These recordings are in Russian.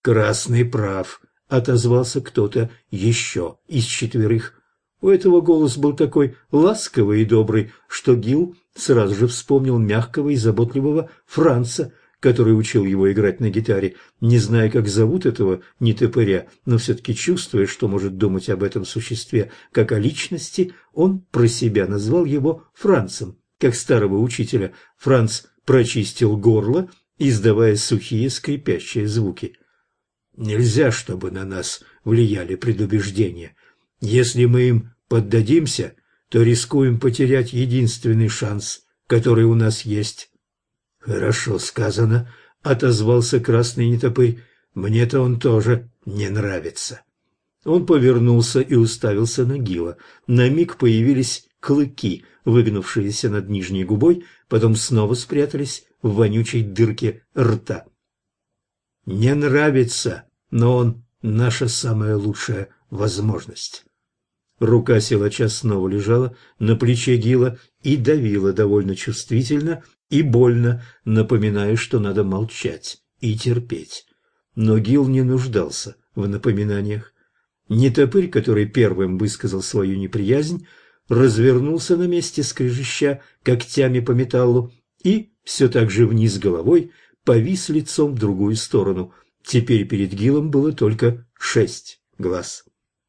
«Красный прав», — отозвался кто-то еще из четверых. У этого голос был такой ласковый и добрый, что Гил сразу же вспомнил мягкого и заботливого Франца, который учил его играть на гитаре, не зная, как зовут этого нетопыря, но все-таки чувствуя, что может думать об этом существе как о личности, он про себя назвал его Францем. Как старого учителя, Франц прочистил горло, издавая сухие скрипящие звуки. «Нельзя, чтобы на нас влияли предубеждения. Если мы им поддадимся, то рискуем потерять единственный шанс, который у нас есть». «Хорошо сказано», — отозвался красный нетопырь. «Мне-то он тоже не нравится». Он повернулся и уставился на Гила. На миг появились клыки, выгнувшиеся над нижней губой, потом снова спрятались в вонючей дырке рта. «Не нравится, но он наша самая лучшая возможность». Рука силача снова лежала на плече Гила и давила довольно чувствительно и больно, напоминая, что надо молчать и терпеть. Но Гил не нуждался в напоминаниях. Нетопырь, который первым высказал свою неприязнь, развернулся на месте, скрежеща когтями по металлу, и все так же вниз головой повис лицом в другую сторону. Теперь перед Гилом было только 6 глаз.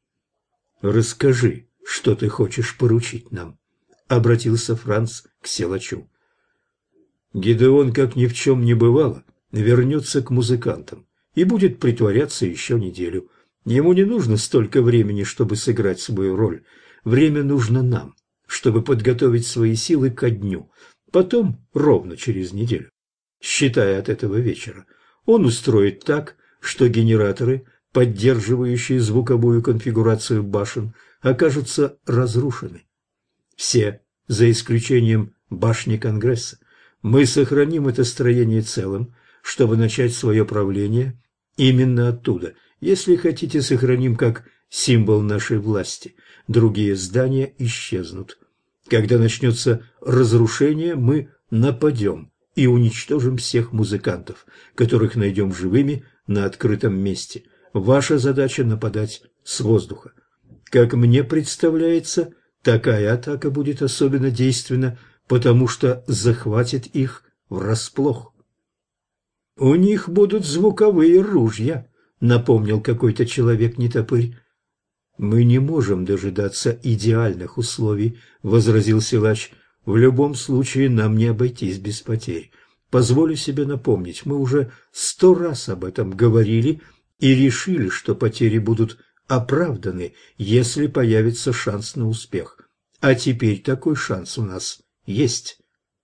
«Расскажи, что ты хочешь поручить нам», — обратился Франц к силачу. Гидеон, как ни в чем не бывало, вернется к музыкантам и будет притворяться еще неделю. Ему не нужно столько времени, чтобы сыграть свою роль. Время нужно нам, чтобы подготовить свои силы ко дню. Потом, ровно через неделю, считая от этого вечера, он устроит так, что генераторы, поддерживающие звуковую конфигурацию башен, окажутся разрушены. Все, за исключением башни Конгресса. Мы сохраним это строение целым, чтобы начать свое правление именно оттуда. Если хотите, сохраним как символ нашей власти. Другие здания исчезнут. Когда начнется разрушение, мы нападем и уничтожим всех музыкантов, которых найдем живыми на открытом месте. Ваша задача – нападать с воздуха. Как мне представляется, такая атака будет особенно действенна, потому что захватит их врасплох. «У них будут звуковые ружья», — напомнил какой-то человек-нетопырь. «Мы не можем дожидаться идеальных условий», — возразил силач. «В любом случае нам не обойтись без потерь. Позволю себе напомнить, мы уже 100 раз об этом говорили и решили, что потери будут оправданы, если появится шанс на успех. А теперь такой шанс у нас есть».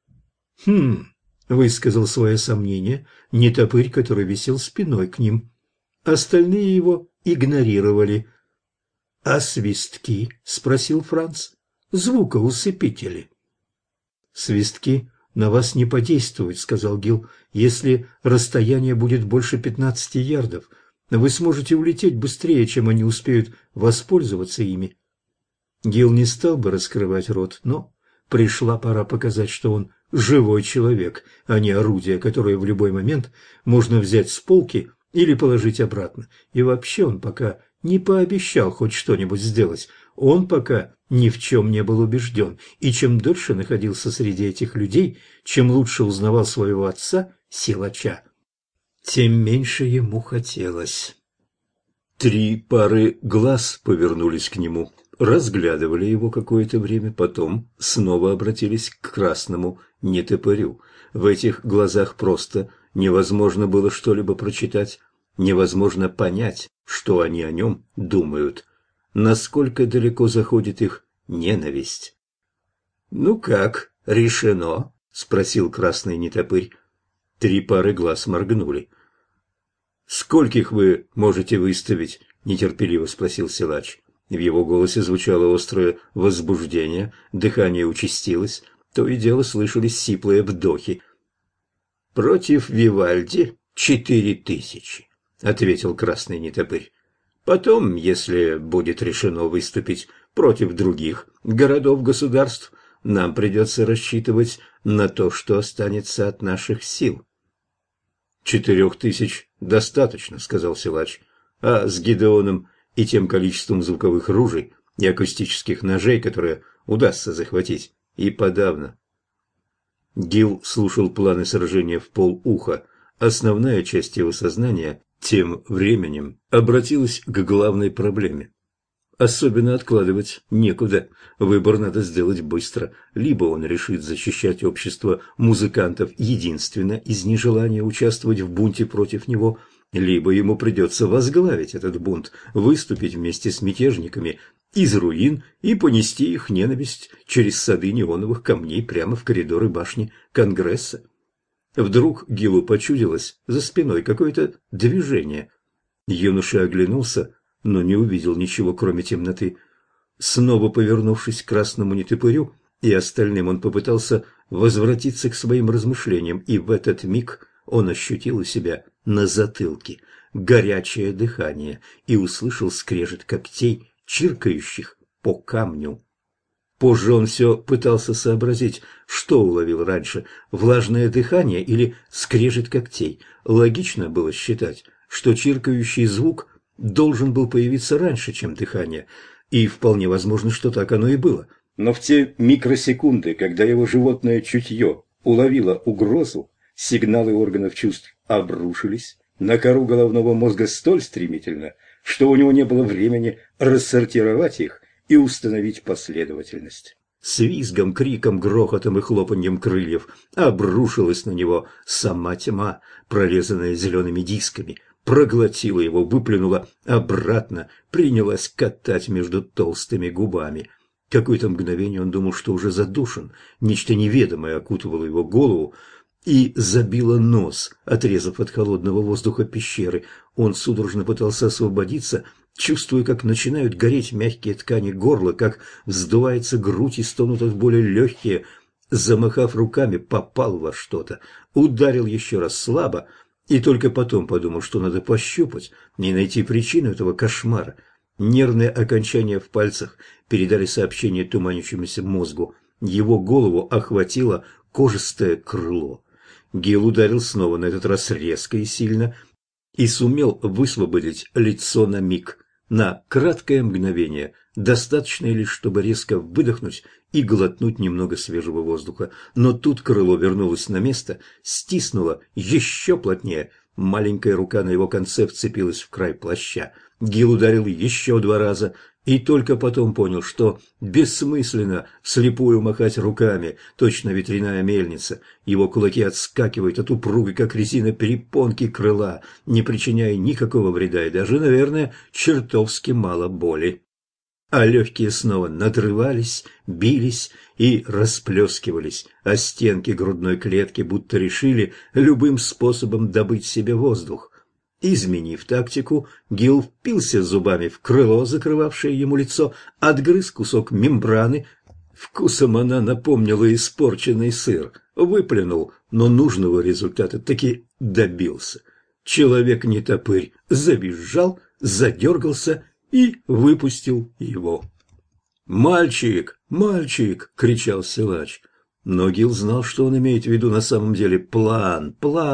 Высказал свое сомнение нетопырь, который висел спиной к ним. Остальные его игнорировали. «А свистки?» — спросил Франц. «Звукоусыпители». «Свистки на вас не подействуют», — сказал Гил. «Если расстояние будет больше 15 ярдов, вы сможете улететь быстрее, чем они успеют воспользоваться ими». Гил не стал бы раскрывать рот, но пришла пора показать, что он живой человек, а не орудие, которое в любой момент можно взять с полки или положить обратно. И вообще он пока не пообещал хоть что-нибудь сделать. Он пока ни в чем не был убежден, и чем дольше находился среди этих людей, чем лучше узнавал своего отца, силача, тем меньше ему хотелось. 3 пары глаз повернулись к нему, разглядывали его какое-то время, потом снова обратились к красному нетопырю. В этих глазах просто невозможно было что-либо прочитать, невозможно понять, что они о нем думают, насколько далеко заходит их ненависть. «Ну как, решено?» — спросил красный нетопырь. 3 пары глаз моргнули. «Скольких вы можете выставить?» — нетерпеливо спросил силач. В его голосе звучало острое возбуждение, дыхание участилось, то и дело слышались сиплые вдохи. «Против Вивальди 4000», — ответил красный нетопырь. «Потом, если будет решено выступить против других городов-государств, нам придется рассчитывать на то, что останется от наших сил». 4000 достаточно, — сказал силач. А с Гидеоном и тем количеством звуковых ружей и акустических ножей, которые удастся захватить, и подавно. Гил слушал планы сражения в полуха. Основная часть его сознания тем временем обратилась к главной проблеме. Особенно откладывать некуда. Выбор надо сделать быстро. Либо он решит защищать общество музыкантов единственно из нежелания участвовать в бунте против него, либо ему придется возглавить этот бунт, выступить вместе с мятежниками из руин и понести их ненависть через сады неоновых камней прямо в коридоры башни Конгресса. Вдруг Гилу почудилось за спиной какое-то движение. Юноша оглянулся, но не увидел ничего, кроме темноты. Снова повернувшись к красному нетопырю и остальным, он попытался возвратиться к своим размышлениям, и в этот миг он ощутил у себя на затылке горячее дыхание и услышал скрежет когтей, чиркающих по камню. Позже он все пытался сообразить, что уловил раньше – влажное дыхание или скрежет когтей. Логично было считать, что чиркающий звук должен был появиться раньше, чем дыхание, и вполне возможно, что так оно и было. Но в те микросекунды, когда его животное чутье уловило угрозу, сигналы органов чувств обрушились на кору головного мозга столь стремительно, что у него не было времени рассортировать их и установить последовательность. С визгом, криком, грохотом и хлопаньем крыльев обрушилась на него сама тьма, прорезанная зелеными дисками, проглотила его, выплюнула обратно, принялась катать между толстыми губами. Какое-то мгновение он думал, что уже задушен, нечто неведомое окутывало его голову и забило нос, отрезав от холодного воздуха пещеры. Он судорожно пытался освободиться, чувствуя, как начинают гореть мягкие ткани горла, как вздувается грудь и стонут от боли легкие. Замахав руками, попал во что-то, ударил еще раз слабо, и только потом подумал, что надо пощупать и найти причину этого кошмара. Нервные окончания в пальцах передали сообщение туманящемуся мозгу. Его голову охватило кожистое крыло. Гил ударил снова, на этот раз резко и сильно, и сумел высвободить лицо на миг. На краткое мгновение, достаточно лишь, чтобы резко выдохнуть и глотнуть немного свежего воздуха. Но тут крыло вернулось на место, стиснуло еще плотнее. Маленькая рука на его конце вцепилась в край плаща. Гил ударил еще 2 раза и только потом понял, что бессмысленно вслепую махать руками, точно ветряная мельница. Его кулаки отскакивают от упругой, как резина, перепонки крыла, не причиняя никакого вреда и даже, наверное, чертовски мало боли. А легкие снова надрывались, бились и расплескивались, а стенки грудной клетки будто решили любым способом добыть себе воздух. Изменив тактику, Гил впился зубами в крыло, закрывавшее ему лицо, отгрыз кусок мембраны. Вкусом она напомнила испорченный сыр. Выплюнул, но нужного результата таки добился. Человек-нетопырь завизжал, задергался и выпустил его. «Мальчик! Мальчик!» — кричал силач. Но Гил знал, что он имеет в виду на самом деле план.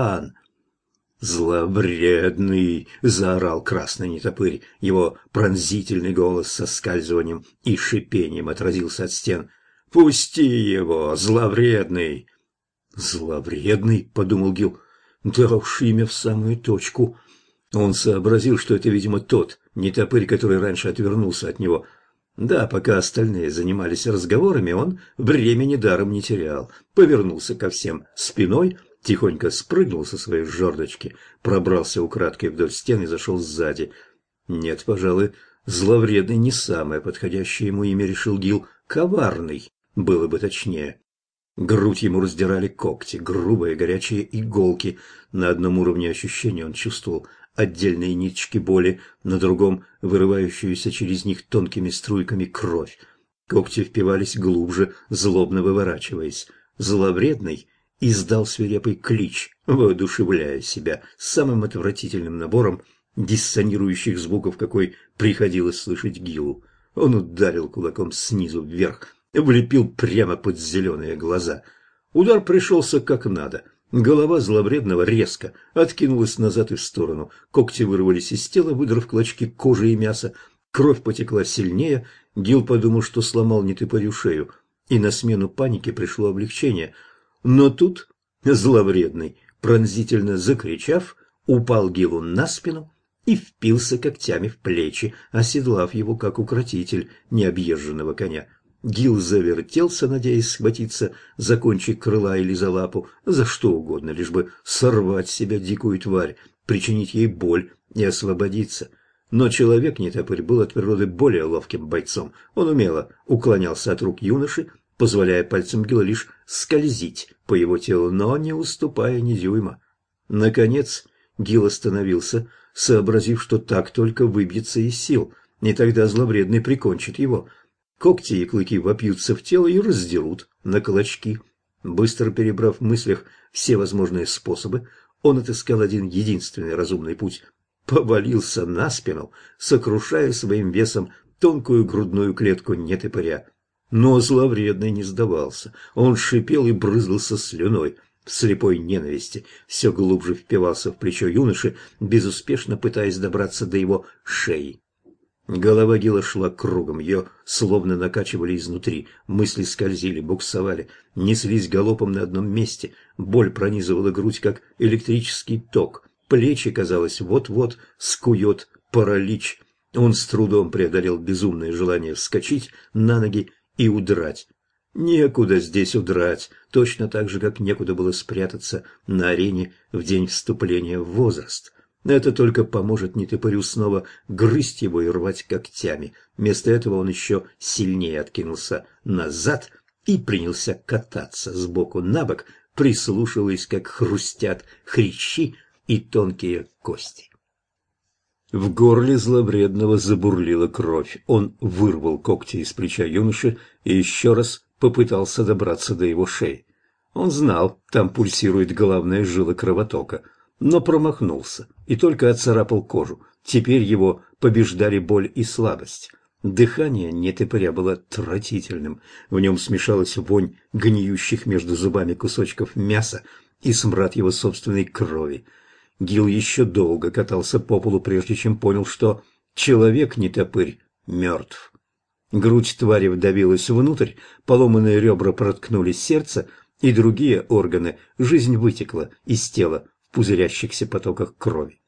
«Зловредный!» — заорал красный нетопырь. Его пронзительный голос со скальзыванием и шипением отразился от стен. «Пусти его, зловредный!» «Зловредный?» — подумал Гил. «Да уж имя в самую точку». Он сообразил, что это, видимо, тот нетопырь, который раньше отвернулся от него. Да, пока остальные занимались разговорами, он времени даром не терял. Повернулся ко всем спиной, тихонько спрыгнул со своей жердочки, пробрался украдкой вдоль стены и зашел сзади. Нет, пожалуй, зловредный не самое подходящее ему имя, решил Гил. Коварный, было бы точнее. Грудь ему раздирали когти, грубые горячие иголки. На одном уровне ощущения он чувствовал отдельные ниточки боли, на другом – вырывающуюся через них тонкими струйками кровь. Когти впивались глубже, злобно выворачиваясь. Зловредный издал свирепый клич, воодушевляя себя самым отвратительным набором диссонирующих звуков, какой приходилось слышать Гилу. Он ударил кулаком снизу вверх, влепил прямо под зеленые глаза. Удар пришелся как надо. Голова зловредного резко откинулась назад и в сторону. Когти вырвались из тела, выдрав клочки кожи и мяса. Кровь потекла сильнее. Гил подумал, что сломал нетопырю шею, и на смену панике пришло облегчение. Но тут зловредный, пронзительно закричав, упал Гилу на спину и впился когтями в плечи, оседлав его, как укротитель необъезженного коня. Гил завертелся, надеясь схватиться за кончик крыла или за лапу, за что угодно, лишь бы сорвать с себя дикую тварь, причинить ей боль и освободиться. Но человек-нетопырь был от природы более ловким бойцом. Он умело уклонялся от рук юноши, позволяя пальцам Гила лишь скользить по его телу, но не уступая ни дюйма. Наконец Гил остановился, сообразив, что так только выбьется из сил, и тогда зловредный прикончит его. Когти и клыки вопьются в тело и раздерут на клочки. Быстро перебрав в мыслях все возможные способы, он отыскал один единственный разумный путь. Повалился на спину, сокрушая своим весом тонкую грудную клетку нетопыря. Но зловредный не сдавался. Он шипел и брызгался слюной. В слепой ненависти все глубже впивался в плечо юноши, безуспешно пытаясь добраться до его шеи. Голова Гила шла кругом, ее словно накачивали изнутри, мысли скользили, буксовали, неслись галопом на одном месте, боль пронизывала грудь, как электрический ток, плечи, казалось, вот-вот скует паралич. Он с трудом преодолел безумное желание вскочить на ноги и удрать. Некуда здесь удрать, точно так же, как некуда было спрятаться на арене в день вступления в возраст. Это только поможет нетопырю снова грызть его и рвать когтями. Вместо этого он еще сильнее откинулся назад и принялся кататься сбоку на бок, прислушиваясь, как хрустят хрящи и тонкие кости. В горле зловредного забурлила кровь. Он вырвал когти из плеча юноши и еще раз попытался добраться до его шеи. Он знал, там пульсирует главная жила кровотока, но промахнулся и только отцарапал кожу. Теперь его побеждали боль и слабость. Дыхание нетопыря было отвратительным. В нем смешалась вонь гниющих между зубами кусочков мяса и смрад его собственной крови. Гил еще долго катался по полу, прежде чем понял, что человек-нетопырь мертв. Грудь твари вдавилась внутрь, поломанные ребра проткнули сердце и другие органы, жизнь вытекла из тела в пузырящихся потоках крови.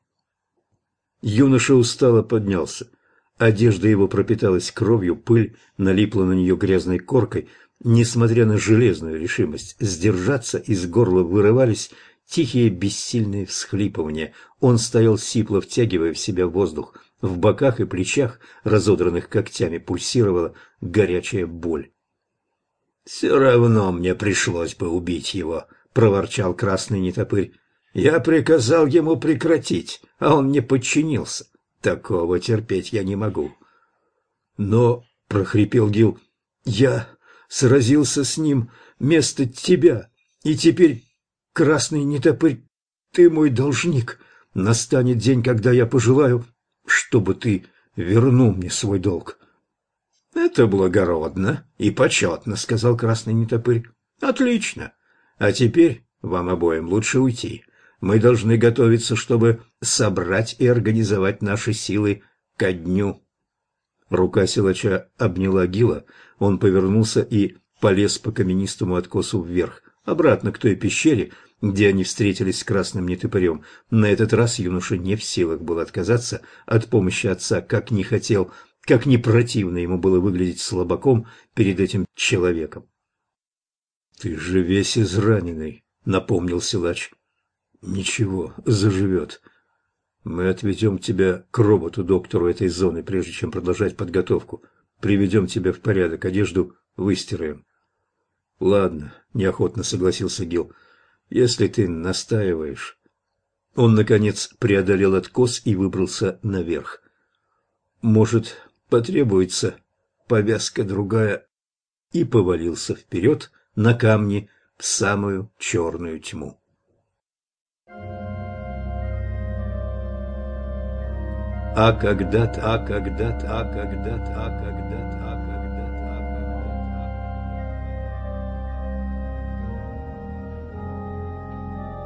Юноша устало поднялся. Одежда его пропиталась кровью, пыль налипла на нее грязной коркой. Несмотря на железную решимость сдержаться, из горла вырывались тихие бессильные всхлипывания. Он стоял сипло, втягивая в себя воздух. В боках и плечах, разодранных когтями, пульсировала горячая боль. «Все равно мне пришлось бы убить его», — проворчал красный нетопырь. «Я приказал ему прекратить, а он не подчинился. Такого терпеть я не могу». «Но», — прохрипел Гил, — «я сразился с ним вместо тебя, и теперь, красный нетопырь, ты мой должник. Настанет день, когда я пожелаю, чтобы ты вернул мне свой долг». «Это благородно и почетно», — сказал красный нетопырь. «Отлично. А теперь вам обоим лучше уйти. Мы должны готовиться, чтобы собрать и организовать наши силы ко дню». Рука силача обняла Гила, он повернулся и полез по каменистому откосу вверх, обратно к той пещере, где они встретились с красным нетопырем. На этот раз юноша не в силах был отказаться от помощи отца, как не хотел, как не противно ему было выглядеть слабаком перед этим человеком. «Ты же весь израненный», — напомнил силач. «Ничего, заживет. Мы отведем тебя к роботу-доктору этой зоны, прежде чем продолжать подготовку. Приведем тебя в порядок, одежду выстираем». «Ладно», — неохотно согласился Гил, — «если ты настаиваешь». Он, наконец, преодолел откос и выбрался наверх. «Может, потребуется повязка другая», и повалился вперед на камни в самую черную тьму. А когда-то, а когда-то, а когда-то, а когда-то, а когда-то, а когда-то.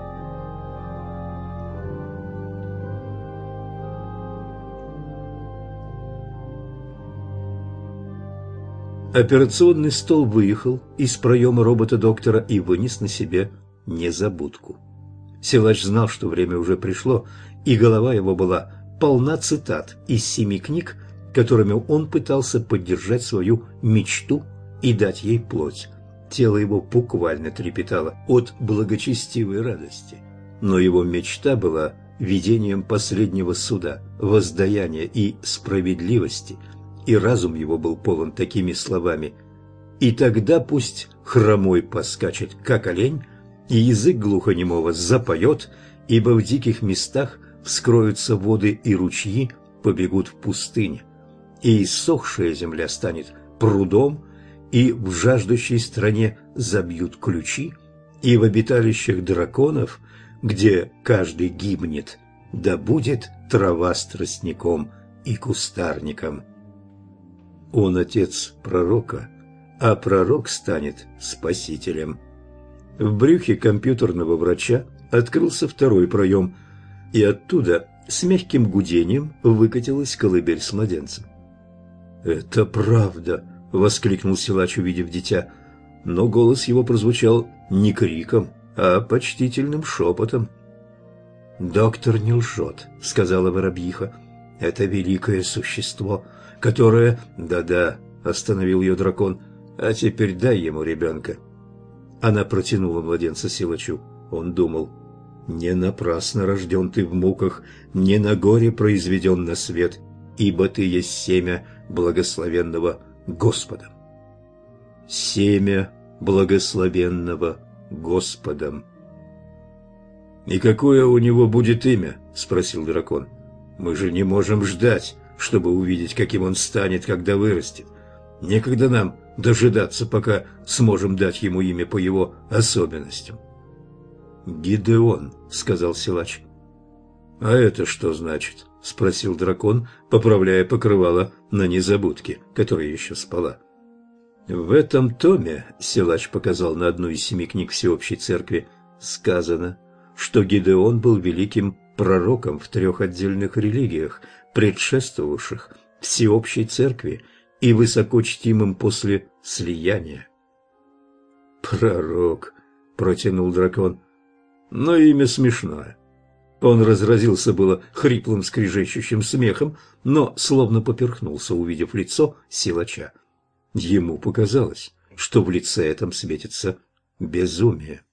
Операционный стол выехал из проема робота-доктора и вынес на себе незабудку. Силач знал, что время уже пришло, и голова его была полна цитат из 7 книг, которыми он пытался поддержать свою мечту и дать ей плоть. Тело его буквально трепетало от благочестивой радости, но его мечта была видением последнего суда, воздаяния и справедливости, и разум его был полон такими словами: «И тогда пусть хромой поскачет, как олень, и язык глухонемого запоет, ибо в диких местах вскроются воды, и ручьи побегут в пустыне, и иссохшая земля станет прудом, и в жаждущей стране забьют ключи, и в обиталищах драконов, где каждый гибнет, да будет трава с тростником и кустарником». Он отец пророка, а пророк станет спасителем. В брюхе компьютерного врача открылся второй проем, и оттуда с мягким гудением выкатилась колыбель с младенцем. «Это правда!» — воскликнул силач, увидев дитя, но голос его прозвучал не криком, а почтительным шепотом. «Доктор не лжет», — сказала воробьиха. «Это великое существо, которое...» «Да-да», — остановил ее дракон, — «а теперь дай ему ребенка». Она протянула младенца силачу. Он думал: «Не напрасно рожден ты в муках, не на горе произведен на свет, ибо ты есть семя благословенного Господом». Семя благословенного Господом. «И какое у него будет имя?» – спросил дракон. «Мы же не можем ждать, чтобы увидеть, каким он станет, когда вырастет. Некогда нам дожидаться, пока сможем дать ему имя по его особенностям». «Гидеон», — сказал силач. «А это что значит?» — спросил дракон, поправляя покрывало на незабудке, которая еще спала. «В этом томе», — силач показал на одну из 7 книг Всеобщей Церкви, — «сказано, что Гидеон был великим пророком в 3 отдельных религиях, предшествовавших Всеобщей Церкви, и высоко чтимым после слияния». «Пророк», — протянул дракон, — «но имя смешное». Он разразился было хриплым скрежещущим смехом, но словно поперхнулся, увидев лицо силача. Ему показалось, что в лице этом светится безумие.